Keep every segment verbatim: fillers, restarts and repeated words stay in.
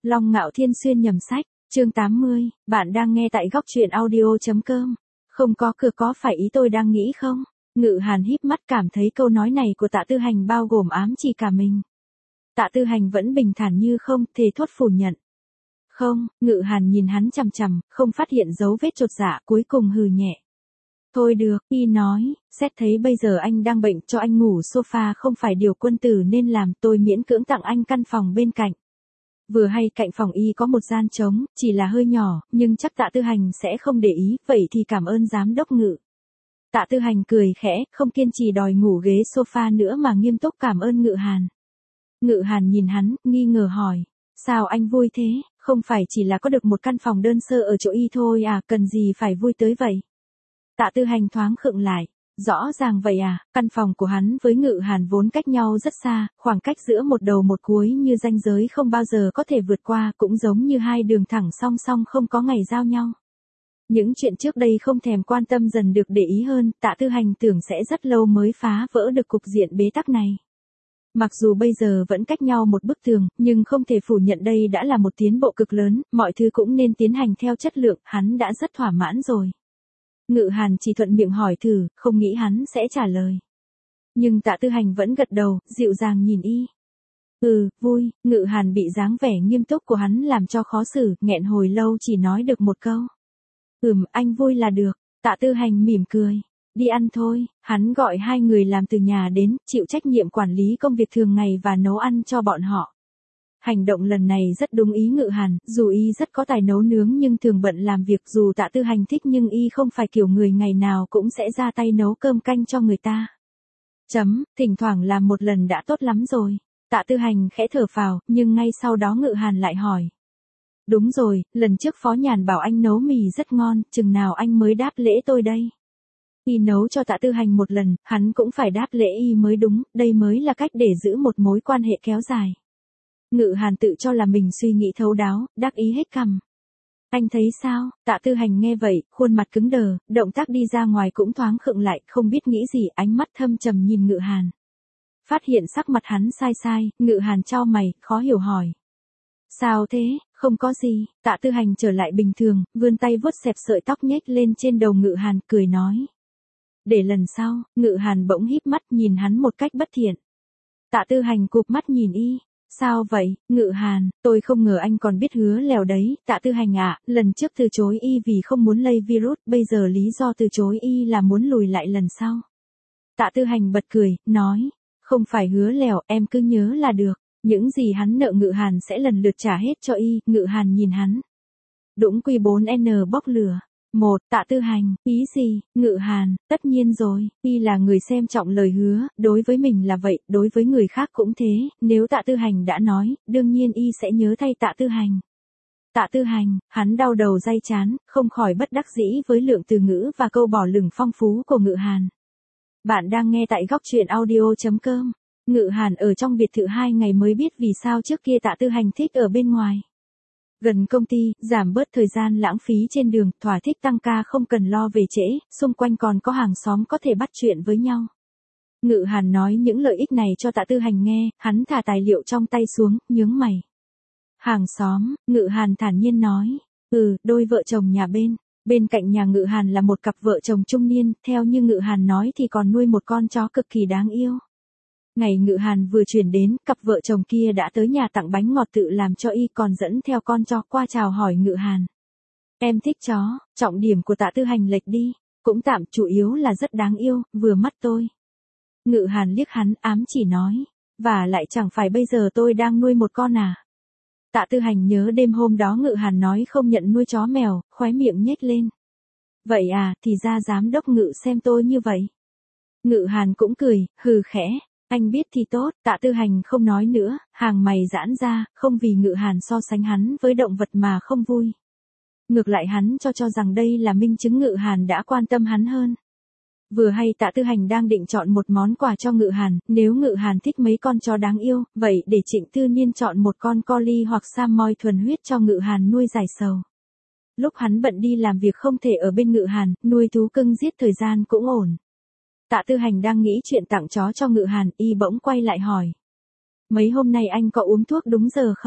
Long Ngạo Thiên xuyên nhầm sách, chương tám mươi, bạn đang nghe tại góc truyện audio.com. Không có cửa có phải ý tôi đang nghĩ không? Ngự Hàn híp mắt cảm thấy câu nói này của Tạ Tư Hành bao gồm ám chỉ cả mình. Tạ Tư Hành vẫn bình thản như không, thề thốt phủ nhận. Không, Ngự Hàn nhìn hắn chằm chằm, không phát hiện dấu vết chột dạ, cuối cùng hừ nhẹ. Thôi được, y nói, xét thấy bây giờ anh đang bệnh, cho anh ngủ sofa không phải điều quân tử nên làm, tôi miễn cưỡng tặng anh căn phòng bên cạnh. Vừa hay cạnh phòng y có một gian trống, chỉ là hơi nhỏ, nhưng chắc Tạ Tư Hành sẽ không để ý, vậy thì cảm ơn giám đốc Ngự. Tạ Tư Hành cười khẽ, không kiên trì đòi ngủ ghế sofa nữa mà nghiêm túc cảm ơn Ngự Hàn. Ngự Hàn nhìn hắn, nghi ngờ hỏi, sao anh vui thế, không phải chỉ là có được một căn phòng đơn sơ ở chỗ y thôi à, cần gì phải vui tới vậy? Tạ Tư Hành thoáng khựng lại, rõ ràng vậy à, căn phòng của hắn với Ngự Hàn vốn cách nhau rất xa, khoảng cách giữa một đầu một cuối như ranh giới không bao giờ có thể vượt qua, cũng giống như hai đường thẳng song song không có ngày giao nhau. Những chuyện trước đây không thèm quan tâm dần được để ý hơn, Tạ Tư Hành tưởng sẽ rất lâu mới phá vỡ được cục diện bế tắc này. Mặc dù bây giờ vẫn cách nhau một bức tường, nhưng không thể phủ nhận đây đã là một tiến bộ cực lớn, mọi thứ cũng nên tiến hành theo chất lượng, hắn đã rất thỏa mãn rồi. Ngự Hàn chỉ thuận miệng hỏi thử, không nghĩ hắn sẽ trả lời. Nhưng Tạ Tư Hành vẫn gật đầu, dịu dàng nhìn y. Ừ, vui, Ngự Hàn bị dáng vẻ nghiêm túc của hắn làm cho khó xử, nghẹn hồi lâu chỉ nói được một câu. Ừm, anh vui là được, Tạ Tư Hành mỉm cười. Đi ăn thôi, hắn gọi hai người làm từ nhà đến, chịu trách nhiệm quản lý công việc thường ngày và nấu ăn cho bọn họ. Hành động lần này rất đúng ý Ngự Hàn, dù y rất có tài nấu nướng nhưng thường bận làm việc, dù Tạ Tư Hành thích nhưng y không phải kiểu người ngày nào cũng sẽ ra tay nấu cơm canh cho người ta. Chấm, thỉnh thoảng làm một lần đã tốt lắm rồi. Tạ Tư Hành khẽ thở phào, nhưng ngay sau đó Ngự Hàn lại hỏi. Đúng rồi, lần trước Phó Nhàn bảo anh nấu mì rất ngon, chừng nào anh mới đáp lễ tôi đây? Y nấu cho Tạ Tư Hành một lần, hắn cũng phải đáp lễ y mới đúng, đây mới là cách để giữ một mối quan hệ kéo dài. Ngự Hàn tự cho là mình suy nghĩ thấu đáo, đắc ý hết cằm. Anh thấy sao? Tạ Tư Hành nghe vậy, khuôn mặt cứng đờ, động tác đi ra ngoài cũng thoáng khựng lại, không biết nghĩ gì, ánh mắt thâm trầm nhìn Ngự Hàn. Phát hiện sắc mặt hắn sai sai, Ngự Hàn chau mày, khó hiểu hỏi. Sao thế? Không có gì. Tạ Tư Hành trở lại bình thường, vươn tay vuốt xẹp sợi tóc nhếch lên trên đầu Ngự Hàn, cười nói. Để lần sau, Ngự Hàn bỗng híp mắt nhìn hắn một cách bất thiện. Tạ Tư Hành cụp mắt nhìn y. Sao vậy, Ngự Hàn, tôi không ngờ anh còn biết hứa lèo đấy, Tạ Tư Hành ạ, lần trước từ chối y vì không muốn lây virus, bây giờ lý do từ chối y là muốn lùi lại lần sau. Tạ Tư Hành bật cười, nói, không phải hứa lèo, em cứ nhớ là được, những gì hắn nợ Ngự Hàn sẽ lần lượt trả hết cho y, Ngự Hàn nhìn hắn. Đũng Q bốn N bốc lửa. Một, Tạ Tư Hành, ý gì, Ngự Hàn, tất nhiên rồi, y là người xem trọng lời hứa, đối với mình là vậy, đối với người khác cũng thế, nếu Tạ Tư Hành đã nói, đương nhiên y sẽ nhớ thay Tạ Tư Hành. Tạ Tư Hành, hắn đau đầu day chán, không khỏi bất đắc dĩ với lượng từ ngữ và câu bỏ lửng phong phú của Ngự Hàn. Bạn đang nghe tại góc truyện audio.com. Ngự Hàn ở trong biệt thự hai ngày mới biết vì sao trước kia Tạ Tư Hành thích ở bên ngoài. Gần công ty, giảm bớt thời gian lãng phí trên đường, thỏa thích tăng ca không cần lo về trễ, xung quanh còn có hàng xóm có thể bắt chuyện với nhau. Ngự Hàn nói những lợi ích này cho Tạ Tư Hành nghe, hắn thả tài liệu trong tay xuống, nhướng mày. Hàng xóm, Ngự Hàn thản nhiên nói, ừ, đôi vợ chồng nhà bên. Bên cạnh nhà Ngự Hàn là một cặp vợ chồng trung niên, theo như Ngự Hàn nói thì còn nuôi một con chó cực kỳ đáng yêu. Ngày Ngự Hàn vừa chuyển đến, cặp vợ chồng kia đã tới nhà tặng bánh ngọt tự làm cho y, còn dẫn theo con chó qua chào hỏi Ngự Hàn. Em thích chó, trọng điểm của Tạ Tư Hành lệch đi, cũng tạm, chủ yếu là rất đáng yêu, vừa mắt tôi. Ngự Hàn liếc hắn, ám chỉ nói, và lại chẳng phải bây giờ tôi đang nuôi một con à. Tạ Tư Hành nhớ đêm hôm đó Ngự Hàn nói không nhận nuôi chó mèo, khóe miệng nhếch lên. Vậy à, thì ra giám đốc Ngự xem tôi như vậy. Ngự Hàn cũng cười, hừ khẽ. Anh biết thì tốt, Tạ Tư Hành không nói nữa, hàng mày giãn ra, không vì Ngự Hàn so sánh hắn với động vật mà không vui. Ngược lại hắn cho cho rằng đây là minh chứng Ngự Hàn đã quan tâm hắn hơn. Vừa hay Tạ Tư Hành đang định chọn một món quà cho Ngự Hàn, nếu Ngự Hàn thích mấy con chó đáng yêu, vậy để Trịnh Tư Niên chọn một con collie hoặc Samoyed thuần huyết cho Ngự Hàn nuôi giải sầu. Lúc hắn bận đi làm việc không thể ở bên Ngự Hàn, nuôi thú cưng giết thời gian cũng ổn. Tạ Tư Hành đang nghĩ chuyện tặng chó cho Ngự Hàn, y bỗng quay lại hỏi. Mấy hôm nay anh có uống thuốc đúng giờ không?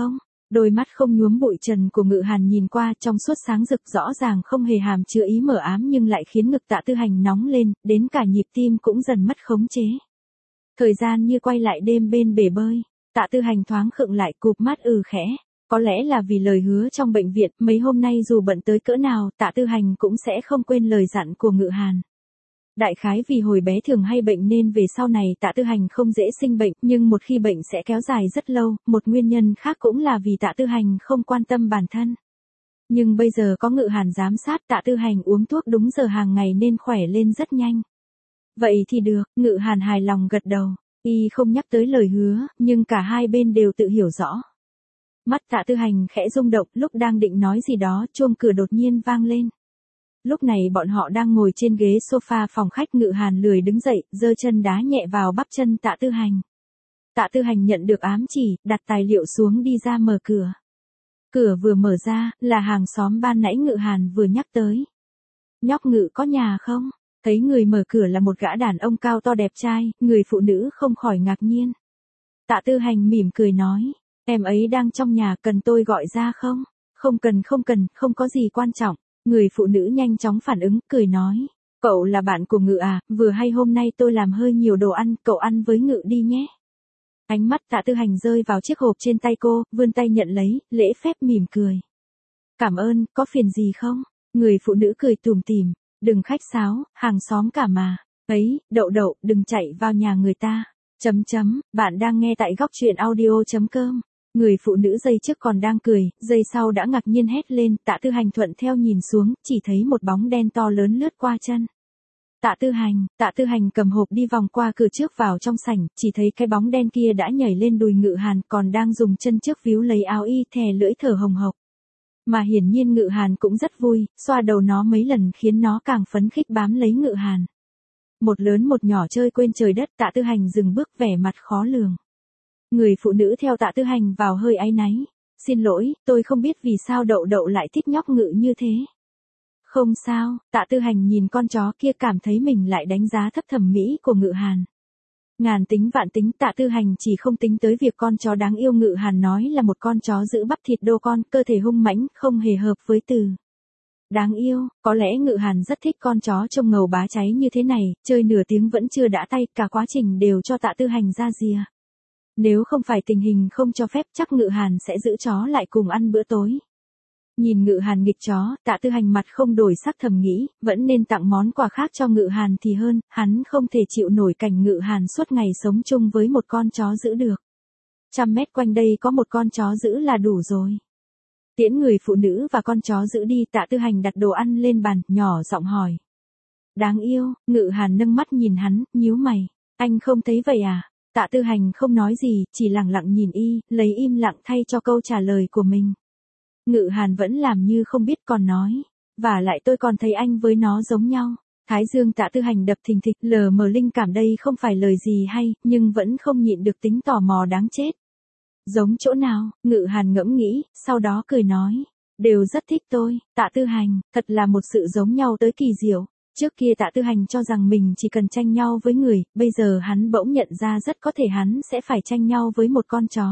Đôi mắt không nhuốm bụi trần của Ngự Hàn nhìn qua trong suốt sáng rực rõ ràng không hề hàm chứa ý mờ ám nhưng lại khiến ngực Tạ Tư Hành nóng lên, đến cả nhịp tim cũng dần mất khống chế. Thời gian như quay lại đêm bên bể bơi, Tạ Tư Hành thoáng khựng lại cụp mắt ừ khẽ. Có lẽ là vì lời hứa trong bệnh viện, mấy hôm nay dù bận tới cỡ nào, Tạ Tư Hành cũng sẽ không quên lời dặn của Ngự Hàn. Đại khái vì hồi bé thường hay bệnh nên về sau này Tạ Tư Hành không dễ sinh bệnh, nhưng một khi bệnh sẽ kéo dài rất lâu, một nguyên nhân khác cũng là vì Tạ Tư Hành không quan tâm bản thân. Nhưng bây giờ có Ngự Hàn giám sát Tạ Tư Hành uống thuốc đúng giờ hàng ngày nên khỏe lên rất nhanh. Vậy thì được, Ngự Hàn hài lòng gật đầu, y không nhắc tới lời hứa, nhưng cả hai bên đều tự hiểu rõ. Mắt Tạ Tư Hành khẽ rung động, lúc đang định nói gì đó, chuông cửa đột nhiên vang lên. Lúc này bọn họ đang ngồi trên ghế sofa phòng khách, Ngự Hàn lười đứng dậy, giơ chân đá nhẹ vào bắp chân Tạ Tư Hành. Tạ Tư Hành nhận được ám chỉ, đặt tài liệu xuống đi ra mở cửa. Cửa vừa mở ra, là hàng xóm ban nãy Ngự Hàn vừa nhắc tới. Nhóc Ngự có nhà không? Thấy người mở cửa là một gã đàn ông cao to đẹp trai, người phụ nữ không khỏi ngạc nhiên. Tạ Tư Hành mỉm cười nói, em ấy đang trong nhà, cần tôi gọi ra không? Không cần không cần, không có gì quan trọng. Người phụ nữ nhanh chóng phản ứng, cười nói, cậu là bạn của Ngự à, vừa hay hôm nay tôi làm hơi nhiều đồ ăn, cậu ăn với Ngự đi nhé. Ánh mắt Tạ Tư Hành rơi vào chiếc hộp trên tay cô, vươn tay nhận lấy, lễ phép mỉm cười. Cảm ơn, có phiền gì không? Người phụ nữ cười tủm tỉm, đừng khách sáo, hàng xóm cả mà. Ấy, Đậu Đậu, đừng chạy vào nhà người ta. Chấm chấm, bạn đang nghe tại góc truyện audio chấm com. Người phụ nữ giây trước còn đang cười, giây sau đã ngạc nhiên hét lên, Tạ Tư Hành thuận theo nhìn xuống, chỉ thấy một bóng đen to lớn lướt qua chân. Tạ Tư Hành, Tạ Tư Hành cầm hộp đi vòng qua cửa trước vào trong sảnh, chỉ thấy cái bóng đen kia đã nhảy lên đùi Ngự Hàn, còn đang dùng chân trước víu lấy áo y, thè lưỡi thở hồng hộc. Mà hiển nhiên Ngự Hàn cũng rất vui, xoa đầu nó mấy lần khiến nó càng phấn khích bám lấy Ngự Hàn. Một lớn một nhỏ chơi quên trời đất, Tạ Tư Hành dừng bước vẻ mặt khó lường. Người phụ nữ theo Tạ Tư Hành vào hơi áy náy. Xin lỗi, tôi không biết vì sao Đậu Đậu lại thích nhóc Ngự như thế. Không sao, Tạ Tư Hành nhìn con chó kia cảm thấy mình lại đánh giá thấp thẩm mỹ của Ngự Hàn. Ngàn tính vạn tính, Tạ Tư Hành chỉ không tính tới việc con chó đáng yêu Ngự Hàn nói là một con chó giữ bắp thịt đô con, cơ thể hung mãnh, không hề hợp với từ đáng yêu. Có lẽ Ngự Hàn rất thích con chó trông ngầu bá cháy như thế này, chơi nửa tiếng vẫn chưa đã tay, cả quá trình đều cho Tạ Tư Hành ra rìa. Nếu không phải tình hình không cho phép chắc Ngự Hàn sẽ giữ chó lại cùng ăn bữa tối. Nhìn Ngự Hàn nghịch chó, Tạ Tư Hành mặt không đổi sắc thầm nghĩ, vẫn nên tặng món quà khác cho Ngự Hàn thì hơn, hắn không thể chịu nổi cảnh Ngự Hàn suốt ngày sống chung với một con chó giữ được. Trăm mét quanh đây có một con chó giữ là đủ rồi. Tiễn người phụ nữ và con chó giữ đi, Tạ Tư Hành đặt đồ ăn lên bàn, nhỏ giọng hỏi. Đáng yêu, Ngự Hàn nâng mắt nhìn hắn, nhíu mày, anh không thấy vậy à? Tạ Tư Hành không nói gì, chỉ lặng lặng nhìn y, lấy im lặng thay cho câu trả lời của mình. Ngự Hàn vẫn làm như không biết còn nói, và lại tôi còn thấy anh với nó giống nhau. Thái dương Tạ Tư Hành đập thình thịch, lờ mờ linh cảm đây không phải lời gì hay, nhưng vẫn không nhịn được tính tò mò đáng chết. Giống chỗ nào? Ngự Hàn ngẫm nghĩ, sau đó cười nói, đều rất thích tôi. Tạ Tư Hành, thật là một sự giống nhau tới kỳ diệu. Trước kia Tạ Tư Hành cho rằng mình chỉ cần tranh nhau với người, bây giờ hắn bỗng nhận ra rất có thể hắn sẽ phải tranh nhau với một con chó.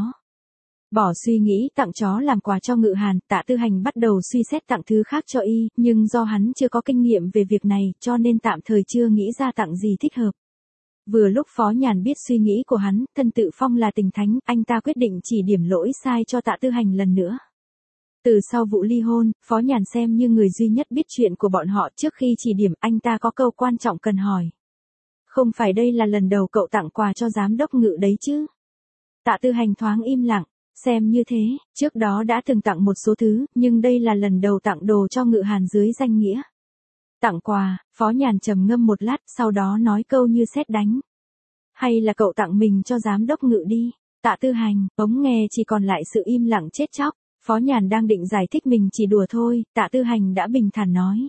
Bỏ suy nghĩ tặng chó làm quà cho Ngự Hàn, Tạ Tư Hành bắt đầu suy xét tặng thứ khác cho y, nhưng do hắn chưa có kinh nghiệm về việc này, cho nên tạm thời chưa nghĩ ra tặng gì thích hợp. Vừa lúc Phó Nhàn biết suy nghĩ của hắn, thân tự phong là tình thánh, anh ta quyết định chỉ điểm lỗi sai cho Tạ Tư Hành lần nữa. Từ sau vụ ly hôn, Phó Nhàn xem như người duy nhất biết chuyện của bọn họ, trước khi chỉ điểm anh ta có câu quan trọng cần hỏi. Không phải đây là lần đầu cậu tặng quà cho giám đốc Ngự đấy chứ? Tạ Tư Hành thoáng im lặng, xem như thế, trước đó đã từng tặng một số thứ, nhưng đây là lần đầu tặng đồ cho Ngự Hàn dưới danh nghĩa. Tặng quà, Phó Nhàn trầm ngâm một lát, sau đó nói câu như sét đánh. Hay là cậu tặng mình cho giám đốc Ngự đi? Tạ Tư Hành, ống nghe chỉ còn lại sự im lặng chết chóc. Phó Nhàn đang định giải thích mình chỉ đùa thôi, Tạ Tư Hành đã bình thản nói.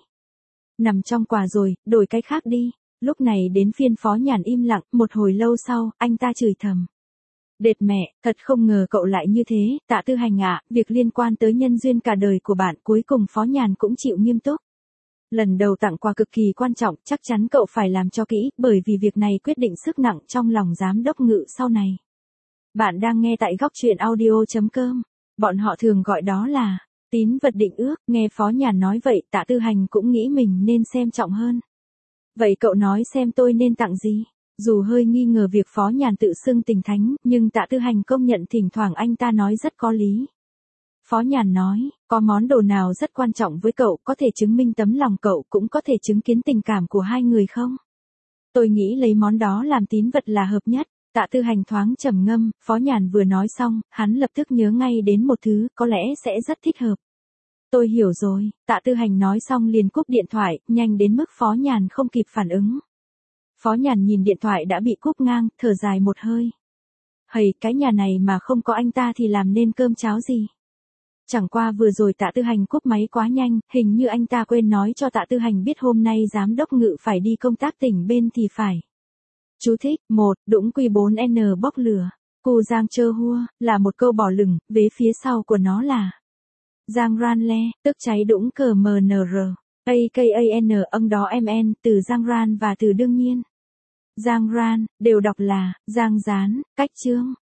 Nằm trong quà rồi, đổi cái khác đi. Lúc này đến phiên Phó Nhàn im lặng, một hồi lâu sau, anh ta chửi thầm. Đệt mẹ, thật không ngờ cậu lại như thế, Tạ Tư Hành ạ, việc liên quan tới nhân duyên cả đời của bạn, cuối cùng Phó Nhàn cũng chịu nghiêm túc. Lần đầu tặng quà cực kỳ quan trọng, chắc chắn cậu phải làm cho kỹ, bởi vì việc này quyết định sức nặng trong lòng giám đốc Ngự sau này. Bạn đang nghe tại góc truyện audio chấm com. Bọn họ thường gọi đó là tín vật định ước, nghe Phó Nhàn nói vậy Tạ Tư Hành cũng nghĩ mình nên xem trọng hơn. Vậy cậu nói xem tôi nên tặng gì? Dù hơi nghi ngờ việc Phó Nhàn tự xưng tình thánh, nhưng Tạ Tư Hành công nhận thỉnh thoảng anh ta nói rất có lý. Phó Nhàn nói, có món đồ nào rất quan trọng với cậu, có thể chứng minh tấm lòng cậu, cũng có thể chứng kiến tình cảm của hai người không? Tôi nghĩ lấy món đó làm tín vật là hợp nhất. Tạ Tư Hành thoáng trầm ngâm, Phó Nhàn vừa nói xong, hắn lập tức nhớ ngay đến một thứ, có lẽ sẽ rất thích hợp. Tôi hiểu rồi, Tạ Tư Hành nói xong liền cúp điện thoại, nhanh đến mức Phó Nhàn không kịp phản ứng. Phó Nhàn nhìn điện thoại đã bị cúp ngang, thở dài một hơi. Hầy, cái nhà này mà không có anh ta thì làm nên cơm cháo gì? Chẳng qua vừa rồi Tạ Tư Hành cúp máy quá nhanh, hình như anh ta quên nói cho Tạ Tư Hành biết hôm nay giám đốc Ngự phải đi công tác tỉnh bên thì phải. Chú thích, một, đũng Q bốn N bốc lửa. Cù Giang Chơ Hua, là một câu bỏ lửng, vế phía sau của nó là Giang Ran Le, tức cháy đũng cờ M N R. A K A N âm đó M N, từ Giang Ran và từ đương nhiên. Giang Ran, đều đọc là Giang Gián, cách chương.